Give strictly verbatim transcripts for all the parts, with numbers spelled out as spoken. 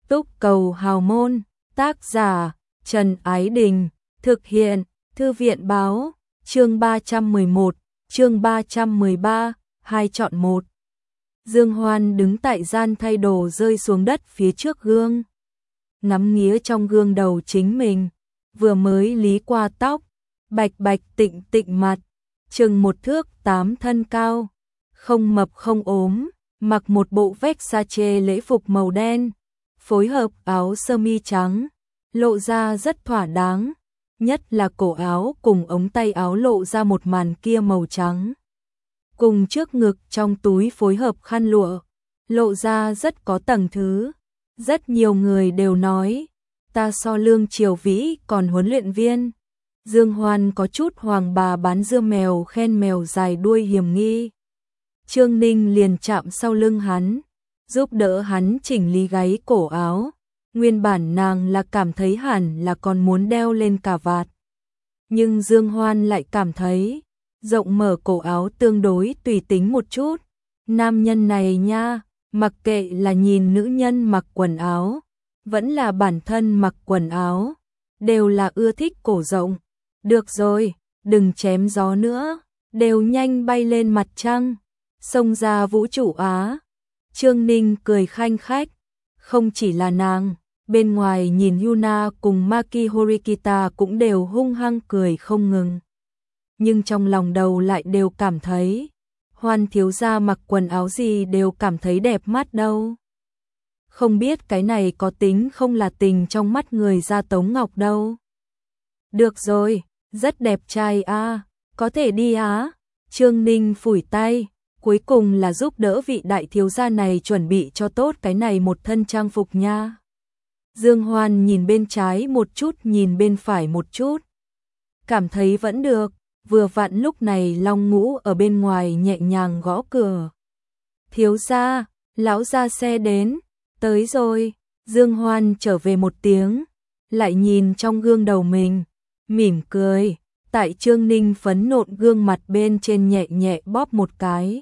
Túc cầu hào môn, tác giả, Trần Ái Đình, thực hiện, Thư viện báo, chương ba trăm mười một, chương ba trăm mười ba, hai chọn một. Dương Hoan đứng tại gian thay đồ rơi xuống đất phía trước gương. Ngắm nghía trong gương đầu chính mình, vừa mới lý qua tóc, bạch bạch tịnh tịnh mặt, chừng một thước tám thân cao, không mập không ốm, mặc một bộ Versace lễ phục màu đen, phối hợp áo sơ mi trắng, lộ ra rất thỏa đáng, nhất là cổ áo cùng ống tay áo lộ ra một màn kia màu trắng. Cùng trước ngực trong túi phối hợp khăn lụa, lộ ra rất có tầng thứ. Rất nhiều người đều nói, ta so Lương Triều Vĩ còn huấn luyện viên. Dương Hoan có chút hoàng bà bán dưa mèo khen mèo dài đuôi hiểm nghi. Trương Ninh liền chạm sau lưng hắn, giúp đỡ hắn chỉnh lý gáy cổ áo. Nguyên bản nàng là cảm thấy hẳn là còn muốn đeo lên cà vạt. Nhưng Dương Hoan lại cảm thấy, rộng mở cổ áo tương đối tùy tính một chút. Nam nhân này nha, mặc kệ là nhìn nữ nhân mặc quần áo, vẫn là bản thân mặc quần áo, đều là ưa thích cổ rộng. Được rồi, đừng chém gió nữa, đều nhanh bay lên mặt trăng, xông ra vũ trụ Á. Trương Ninh cười khanh khách, không chỉ là nàng, bên ngoài nhìn Yuna cùng Maki Horikita cũng đều hung hăng cười không ngừng. Nhưng trong lòng đầu lại đều cảm thấy, Hoan thiếu gia mặc quần áo gì đều cảm thấy đẹp mắt đâu. Không biết cái này có tính không là tình trong mắt người ra Tống Ngọc đâu. Được rồi, rất đẹp trai a, có thể đi á. Trương Ninh phủi tay, cuối cùng là giúp đỡ vị đại thiếu gia này chuẩn bị cho tốt cái này một thân trang phục nha. Dương Hoan nhìn bên trái một chút nhìn bên phải một chút, cảm thấy vẫn được. Vừa vặn lúc này Long Ngũ ở bên ngoài nhẹ nhàng gõ cửa. Thiếu gia, lão gia xe đến, tới rồi. Dương Hoan trở về một tiếng, lại nhìn trong gương đầu mình, mỉm cười, tại Trương Ninh phấn nộn gương mặt bên trên nhẹ nhẹ bóp một cái.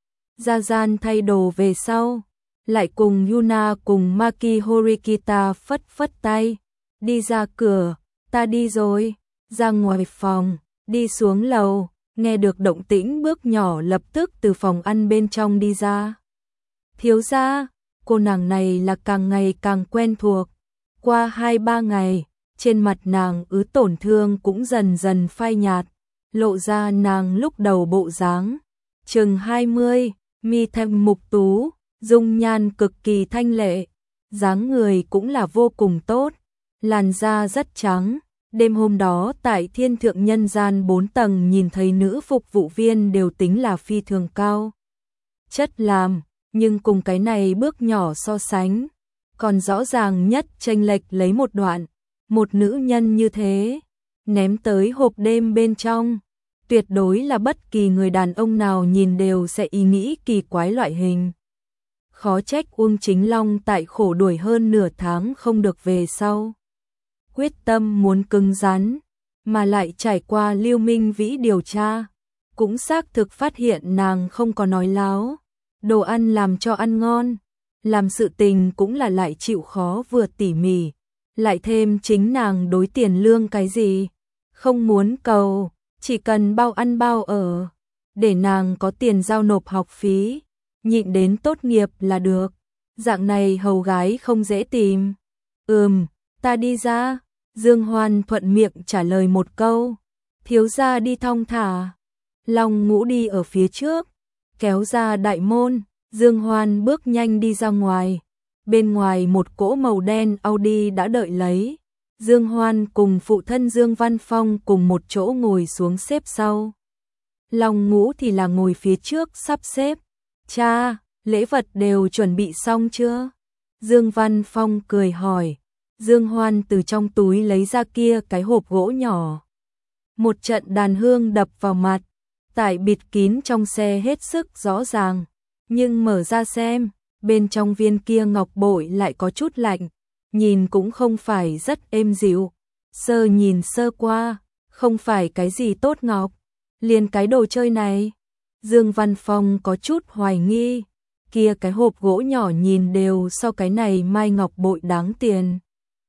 Ra gian thay đồ về sau, lại cùng Yuna cùng Maki Horikita phất phất tay, đi ra cửa, ta đi rồi, ra ngoài phòng. Đi xuống lầu, nghe được động tĩnh bước nhỏ lập tức từ phòng ăn bên trong đi ra. Thiếu gia, cô nàng này là càng ngày càng quen thuộc. Qua hai ba ngày, trên mặt nàng ứ tổn thương cũng dần dần phai nhạt, lộ ra nàng lúc đầu bộ dáng. Chừng hai mươi, mi thanh mục tú, dung nhan cực kỳ thanh lệ, dáng người cũng là vô cùng tốt, làn da rất trắng. Đêm hôm đó tại Thiên Thượng Nhân Gian bốn tầng nhìn thấy nữ phục vụ viên đều tính là phi thường cao chất làm, nhưng cùng cái này bước nhỏ so sánh, còn rõ ràng nhất chênh lệch lấy một đoạn. Một nữ nhân như thế, ném tới hộp đêm bên trong, tuyệt đối là bất kỳ người đàn ông nào nhìn đều sẽ ý nghĩ kỳ quái loại hình. Khó trách Uông Chính Long tại khổ đuổi hơn nửa tháng không được về sau. Quyết tâm muốn cứng rắn, mà lại trải qua Lưu Minh Vĩ điều tra, cũng xác thực phát hiện nàng không có nói láo, đồ ăn làm cho ăn ngon, làm sự tình cũng là lại chịu khó vừa tỉ mỉ, lại thêm chính nàng đối tiền lương cái gì, không muốn cầu, chỉ cần bao ăn bao ở, để nàng có tiền giao nộp học phí, nhịn đến tốt nghiệp là được, dạng này hầu gái không dễ tìm. Ừm, ta đi ra. Dương Hoan thuận miệng trả lời một câu, thiếu gia đi thong thả. Long Ngũ đi ở phía trước, kéo ra đại môn, Dương Hoan bước nhanh đi ra ngoài. Bên ngoài một cỗ màu đen Audi đã đợi lấy. Dương Hoan cùng phụ thân Dương Văn Phong cùng một chỗ ngồi xuống xếp sau. Long Ngũ thì là ngồi phía trước sắp xếp. Cha, lễ vật đều chuẩn bị xong chưa? Dương Văn Phong cười hỏi. Dương Hoan từ trong túi lấy ra kia cái hộp gỗ nhỏ. Một trận đàn hương đập vào mặt, tải bịt kín trong xe hết sức rõ ràng. Nhưng mở ra xem, bên trong viên kia ngọc bội lại có chút lạnh, nhìn cũng không phải rất êm dịu. Sơ nhìn sơ qua, không phải cái gì tốt ngọc, liền cái đồ chơi này. Dương Văn Phong có chút hoài nghi, kia cái hộp gỗ nhỏ nhìn đều so cái này mai ngọc bội đáng tiền.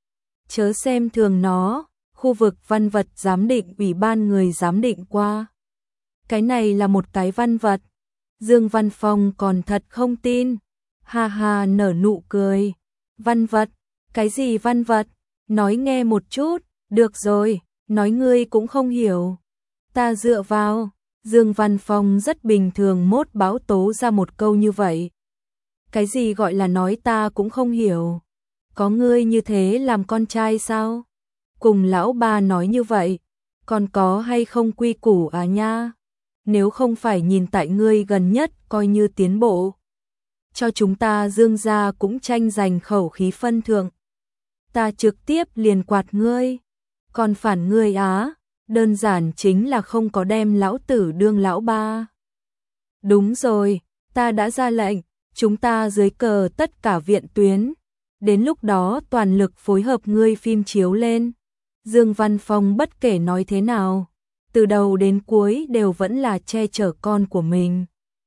Chớ xem thường nó, khu vực văn vật giám định ủy ban người giám định qua. Cái này là một cái văn vật. Dương Văn Phong còn thật không tin. Ha ha nở nụ cười. Văn vật? Cái gì văn vật? Nói nghe một chút. Được rồi, nói ngươi cũng không hiểu. Ta dựa vào. Dương Văn Phong rất bình thường mốt báo tố ra một câu như vậy. Cái gì gọi là nói ta cũng không hiểu? Có ngươi như thế làm con trai sao? Cùng lão ba nói như vậy, còn có hay không quy củ à nha? Nếu không phải nhìn tại ngươi gần nhất coi như tiến bộ. Cho chúng ta Dương gia cũng tranh giành khẩu khí phân thượng. Ta trực tiếp liền quạt ngươi. Còn phản ngươi á, đơn giản chính là không có đem lão tử đương lão ba. Đúng rồi, ta đã ra lệnh, chúng ta dưới cờ tất cả viện tuyến. Đến lúc đó toàn lực phối hợp ngươi phim chiếu lên. Dương Văn Phong bất kể nói thế nào, từ đầu đến cuối đều vẫn là che chở con của mình.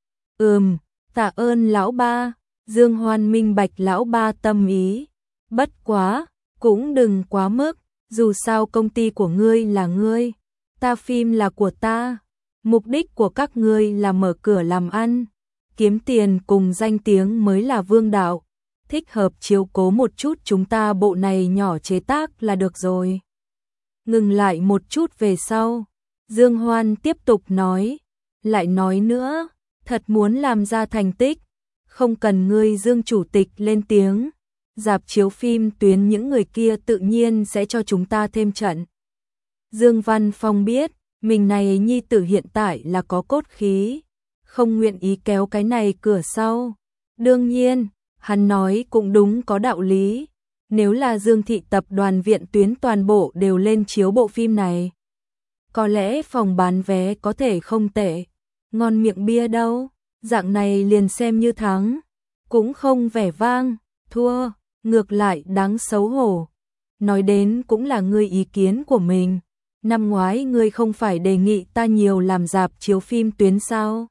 Ừm, tạ ơn lão ba. Dương Hoan minh bạch lão ba tâm ý. Bất quá, cũng đừng quá mức, dù sao công ty của ngươi là ngươi, ta phim là của ta. Mục đích của các ngươi là mở cửa làm ăn, kiếm tiền cùng danh tiếng mới là vương đạo. Thích hợp chiếu cố một chút chúng ta bộ này nhỏ chế tác là được rồi. Ngừng lại một chút về sau, Dương Hoan tiếp tục nói, lại nói nữa, thật muốn làm ra thành tích, không cần ngươi Dương chủ tịch lên tiếng, rạp chiếu phim tuyến những người kia tự nhiên sẽ cho chúng ta thêm trận. Dương Văn Phong biết, mình này nhi tử hiện tại là có cốt khí, không nguyện ý kéo cái này cửa sau. Đương nhiên, hắn nói cũng đúng có đạo lý. Nếu là Dương thị tập đoàn viện tuyến toàn bộ đều lên chiếu bộ phim này, có lẽ phòng bán vé có thể không tệ. Ngon miệng bia đâu, dạng này liền xem như thắng, cũng không vẻ vang, thua, ngược lại đáng xấu hổ. Nói đến cũng là ngươi ý kiến của mình. Năm ngoái ngươi không phải đề nghị ta nhiều làm rạp chiếu phim tuyến sao?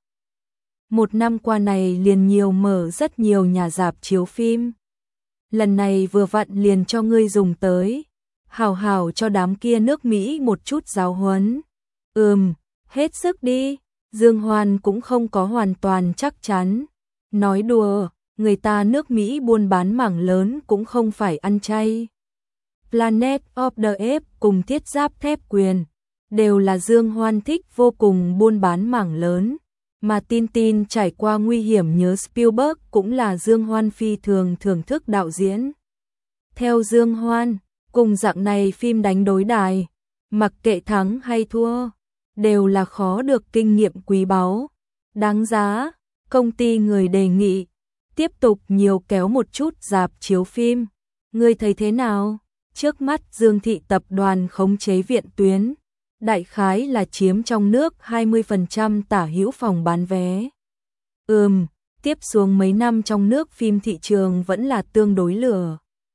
Một năm qua này liền nhiều mở rất nhiều nhà rạp chiếu phim. Lần này vừa vặn liền cho ngươi dùng tới. Hào hào cho đám kia nước Mỹ một chút giáo huấn. Ừm, hết sức đi. Dương Hoan cũng không có hoàn toàn chắc chắn. Nói đùa, người ta nước Mỹ buôn bán mảng lớn cũng không phải ăn chay. Planet of the Apes cùng Thiết Giáp Thép Quyền đều là Dương Hoan thích vô cùng buôn bán mảng lớn. Mà tin tin trải qua nguy hiểm nhớ Spielberg cũng là Dương Hoan phi thường thưởng thức đạo diễn. Theo Dương Hoan, cùng dạng này phim đánh đối đài, mặc kệ thắng hay thua, đều là khó được kinh nghiệm quý báu. Đáng giá, công ty người đề nghị, tiếp tục nhiều kéo một chút rạp chiếu phim. Ngươi thấy thế nào? Trước mắt Dương thị tập đoàn khống chế viện tuyến, đại khái là chiếm trong nước hai mươi phần trăm tả hữu phòng bán vé. Ừm, tiếp xuống mấy năm trong nước phim thị trường vẫn là tương đối lửa.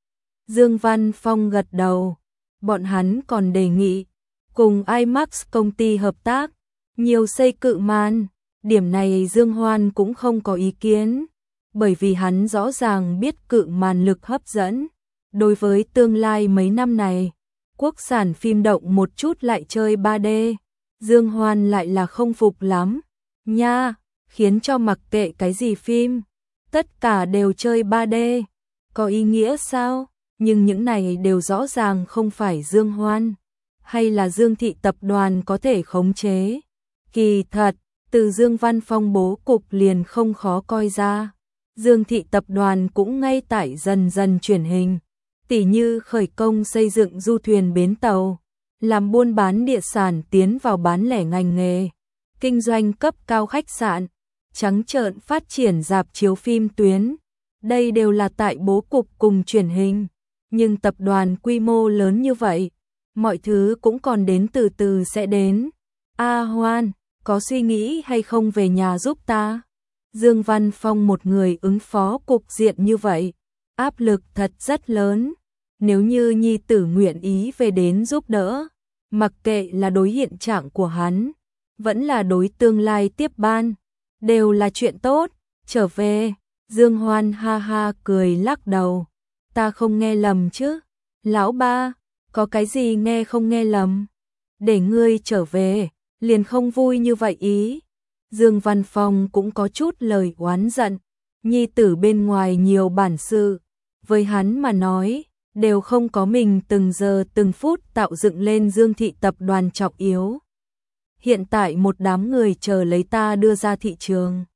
Dương Văn Phong gật đầu, bọn hắn còn đề nghị cùng IMAX công ty hợp tác, nhiều xây cự màn. Điểm này Dương Hoan cũng không có ý kiến, bởi vì hắn rõ ràng biết cự màn lực hấp dẫn. Đối với tương lai mấy năm này, quốc sản phim động một chút lại chơi ba D, Dương Hoan lại là không phục lắm. Nha, khiến cho mặc kệ cái gì phim, tất cả đều chơi ba D, có ý nghĩa sao? Nhưng những này đều rõ ràng không phải Dương Hoan, hay là Dương thị tập đoàn có thể khống chế. Kỳ thật, từ Dương Văn Phong bố cục liền không khó coi ra. Dương thị tập đoàn cũng ngay tại dần dần chuyển hình. Tỉ như khởi công xây dựng du thuyền bến tàu, làm buôn bán địa sản tiến vào bán lẻ ngành nghề, kinh doanh cấp cao khách sạn, trắng trợn phát triển rạp chiếu phim tuyến. Đây đều là tại bố cục cùng chuyển hình, nhưng tập đoàn quy mô lớn như vậy, mọi thứ cũng còn đến từ từ sẽ đến. A Hoan, có suy nghĩ hay không về nhà giúp ta? Dương Văn Phong một người ứng phó cục diện như vậy, áp lực thật rất lớn. Nếu như nhi tử nguyện ý về đến giúp đỡ, mặc kệ là đối hiện trạng của hắn, vẫn là đối tương lai tiếp ban, đều là chuyện tốt. Trở về, Dương Hoan ha ha cười lắc đầu. Ta không nghe lầm chứ? Lão ba, có cái gì nghe không nghe lầm? Để ngươi trở về, liền không vui như vậy ý. Dương Văn Phong cũng có chút lời oán giận. Nhi tử bên ngoài nhiều bản sự, với hắn mà nói, đều không có mình từng giờ từng phút tạo dựng lên Dương thị tập đoàn trọng yếu. Hiện tại một đám người chờ lấy ta đưa ra thị trường.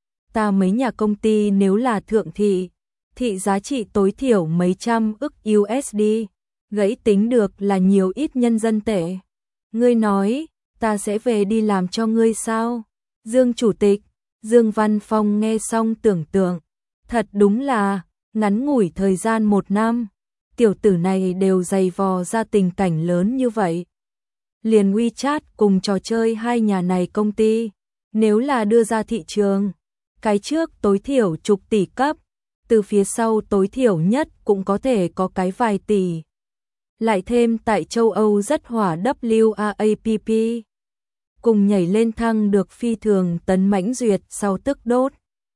Ta mấy nhà công ty nếu là thượng thị, thị giá trị tối thiểu mấy trăm ức u ét đê, gãy tính được là nhiều ít nhân dân tệ. Ngươi nói, ta sẽ về đi làm cho ngươi sao? Dương Chủ tịch, Dương Văn Phong nghe xong tưởng tượng, thật đúng là, ngắn ngủi thời gian một năm, tiểu tử này đều dày vò ra tình cảnh lớn như vậy. Liền WeChat cùng trò chơi hai nhà này công ty, nếu là đưa ra thị trường, cái trước tối thiểu chục tỷ cấp, từ phía sau tối thiểu nhất cũng có thể có cái vài tỷ. Lại thêm tại châu Âu rất hỏa vê a pê pê, cùng nhảy lên thăng được phi thường tấn mãnh duyệt sau tức đốt.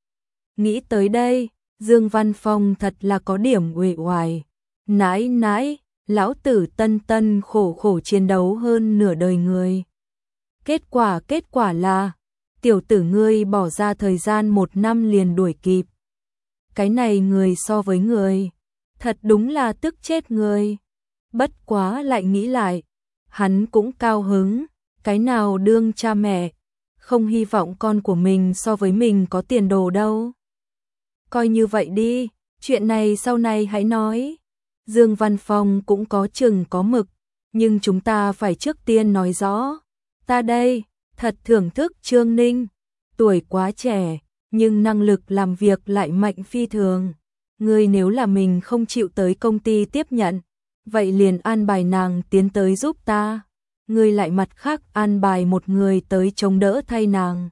Nghĩ tới đây, Dương Văn Phong thật là có điểm uể oải. Nãi nãi, lão tử tân tân khổ khổ chiến đấu hơn nửa đời người. Kết quả kết quả là, tiểu tử ngươi bỏ ra thời gian một năm liền đuổi kịp. Cái này người so với người, thật đúng là tức chết người. Bất quá lại nghĩ lại, hắn cũng cao hứng, cái nào đương cha mẹ, không hy vọng con của mình so với mình có tiền đồ đâu. Coi như vậy đi, chuyện này sau này hãy nói. Dương Văn Phong cũng có chừng có mực, nhưng chúng ta phải trước tiên nói rõ. Ta đây, thật thưởng thức Trương Ninh, tuổi quá trẻ, nhưng năng lực làm việc lại mạnh phi thường. Ngươi nếu là mình không chịu tới công ty tiếp nhận, vậy liền an bài nàng tiến tới giúp ta. Ngươi lại mặt khác an bài một người tới chống đỡ thay nàng.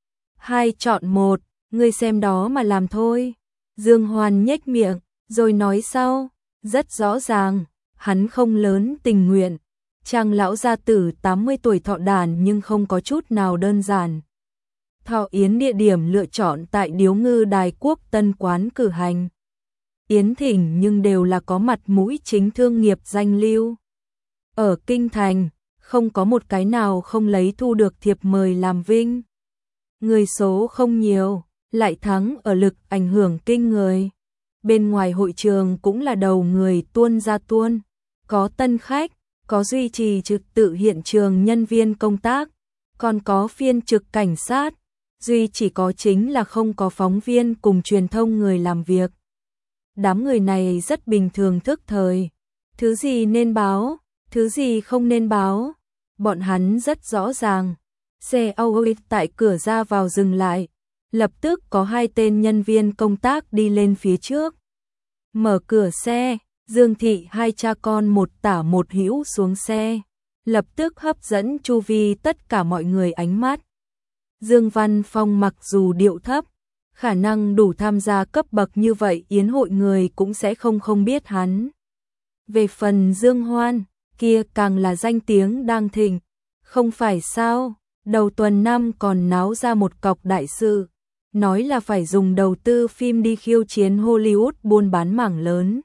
Hai chọn một, ngươi xem đó mà làm thôi. Dương Hoan nhếch miệng, rồi nói sau, rất rõ ràng, hắn không lớn tình nguyện. Trang lão gia tử tám mươi tuổi thọ đàn nhưng không có chút nào đơn giản. Thọ yến địa điểm lựa chọn tại Điếu Ngư Đài Quốc Tân Quán cử hành. Yến thỉnh nhưng đều là có mặt mũi chính thương nghiệp danh lưu. Ở Kinh Thành, không có một cái nào không lấy thu được thiệp mời làm vinh. Người số không nhiều, lại thắng ở lực ảnh hưởng kinh người. Bên ngoài hội trường cũng là đầu người tuôn ra tuôn, có tân khách, có duy trì trực tự hiện trường nhân viên công tác, còn có phiên trực cảnh sát, duy chỉ có chính là không có phóng viên cùng truyền thông người làm việc. Đám người này rất bình thường thức thời, thứ gì nên báo, thứ gì không nên báo, bọn hắn rất rõ ràng. Xe Audi tại cửa ra vào dừng lại, lập tức có hai tên nhân viên công tác đi lên phía trước. Mở cửa xe, Dương thị hai cha con một tả một hữu xuống xe, lập tức hấp dẫn chu vi tất cả mọi người ánh mắt. Dương Văn Phong mặc dù điệu thấp, khả năng đủ tham gia cấp bậc như vậy yến hội người cũng sẽ không không biết hắn. Về phần Dương Hoan, kia càng là danh tiếng đang thịnh, không phải sao, đầu tuần năm còn náo ra một cọc đại sự, nói là phải dùng đầu tư phim đi khiêu chiến Hollywood buôn bán mảng lớn.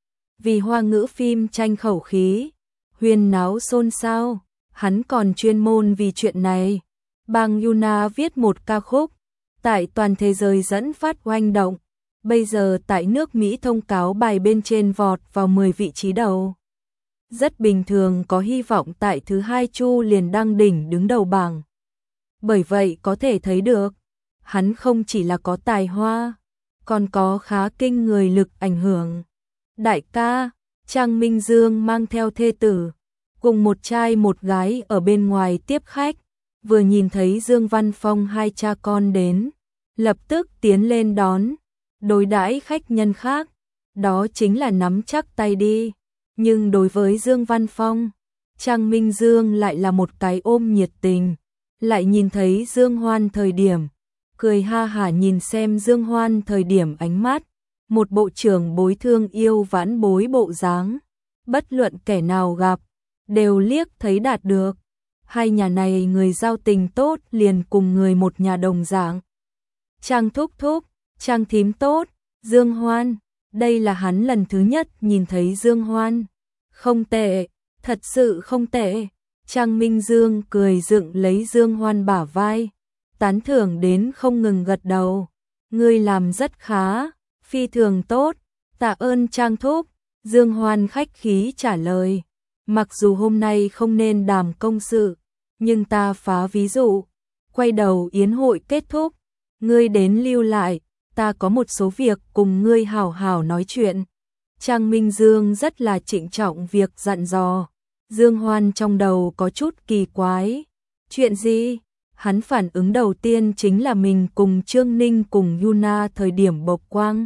Vì Hoa ngữ phim tranh khẩu khí, huyên náo xôn xao, hắn còn chuyên môn vì chuyện này. Bang Yuna viết một ca khúc, tại toàn thế giới dẫn phát oanh động, bây giờ tại nước Mỹ thông cáo bài bên trên vọt vào mười vị trí đầu. Rất bình thường có hy vọng tại thứ hai chu liền đăng đỉnh đứng đầu bảng. Bởi vậy có thể thấy được, hắn không chỉ là có tài hoa, còn có khá kinh người lực ảnh hưởng. Đại ca, Trang Minh Dương mang theo thê tử, cùng một trai một gái ở bên ngoài tiếp khách, vừa nhìn thấy Dương Văn Phong hai cha con đến, lập tức tiến lên đón, đối đãi khách nhân khác, đó chính là nắm chắc tay đi. Nhưng đối với Dương Văn Phong, Trang Minh Dương lại là một cái ôm nhiệt tình, lại nhìn thấy Dương Hoan thời điểm, cười ha hả nhìn xem Dương Hoan thời điểm ánh mắt, một bộ trưởng bối thương yêu vãn bối bộ dáng, bất luận kẻ nào gặp, đều liếc thấy đạt được. Hai nhà này người giao tình tốt liền cùng người một nhà đồng dạng. Trang thúc thúc, Trang thím tốt, Dương Hoan, đây là hắn lần thứ nhất nhìn thấy Dương Hoan. Không tệ, thật sự không tệ. Trang Minh Dương cười dựng lấy Dương Hoan bả vai, tán thưởng đến không ngừng gật đầu. Ngươi làm rất khá, phi thường tốt, tạ ơn Trang thúc. Dương Hoan khách khí trả lời, mặc dù hôm nay không nên đàm công sự, nhưng ta phá ví dụ, quay đầu yến hội kết thúc, ngươi đến lưu lại, ta có một số việc cùng ngươi hảo hảo nói chuyện. Trang Minh Dương rất là trịnh trọng việc dặn dò. Dương Hoan trong đầu có chút kỳ quái. Chuyện gì? Hắn phản ứng đầu tiên chính là mình cùng Trương Ninh cùng Yuna thời điểm bộc quang.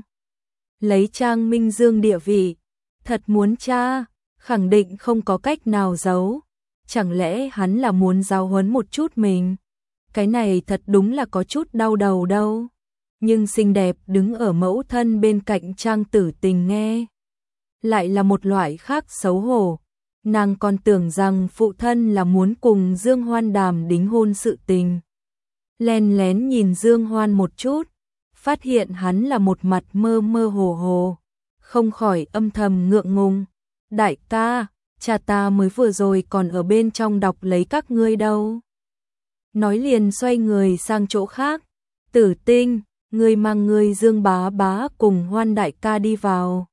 Lấy Trang Minh Dương địa vị, thật muốn tra, khẳng định không có cách nào giấu. Chẳng lẽ hắn là muốn giáo huấn một chút mình? Cái này thật đúng là có chút đau đầu đâu. Nhưng xinh đẹp đứng ở mẫu thân bên cạnh Trang Tử Tình nghe, lại là một loại khác xấu hổ. Nàng còn tưởng rằng phụ thân là muốn cùng Dương Hoan đàm đính hôn sự tình. Len lén nhìn Dương Hoan một chút, phát hiện hắn là một mặt mơ mơ hồ hồ, không khỏi âm thầm ngượng ngùng. Đại ca, cha ta mới vừa rồi còn ở bên trong đọc lấy các ngươi đâu. Nói liền xoay người sang chỗ khác. Tử Tinh, ngươi mang ngươi Dương bá bá cùng Hoan đại ca đi vào.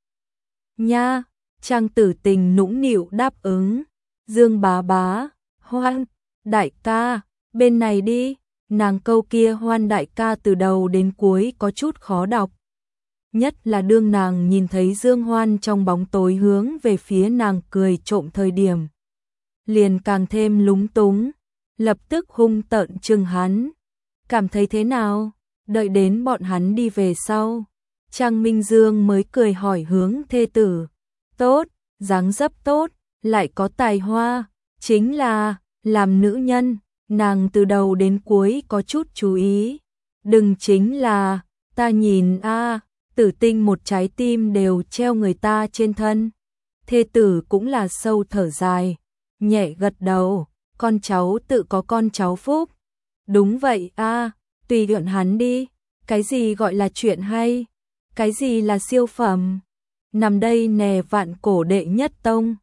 Nha, Trang Tử Tình nũng nịu đáp ứng. Dương bá bá, Hoan đại ca, bên này đi. Nàng câu kia Hoan đại ca từ đầu đến cuối có chút khó đọc. Nhất là đương nàng nhìn thấy Dương Hoan trong bóng tối hướng về phía nàng cười trộm thời điểm, liền càng thêm lúng túng, lập tức hung tợn trừng hắn. Cảm thấy thế nào? Đợi đến bọn hắn đi về sau, Trang Minh Dương mới cười hỏi hướng thê tử. Tốt, dáng dấp tốt, lại có tài hoa, chính là làm nữ nhân, nàng từ đầu đến cuối có chút chú ý. Đừng chính là, ta nhìn a, Tử Tinh một trái tim đều treo người ta trên thân. Thê tử cũng là sâu thở dài, nhẹ gật đầu, con cháu tự có con cháu phúc. Đúng vậy a, tùy luận hắn đi, cái gì gọi là chuyện hay, cái gì là siêu phẩm. Nằm đây nè vạn cổ đệ nhất tông,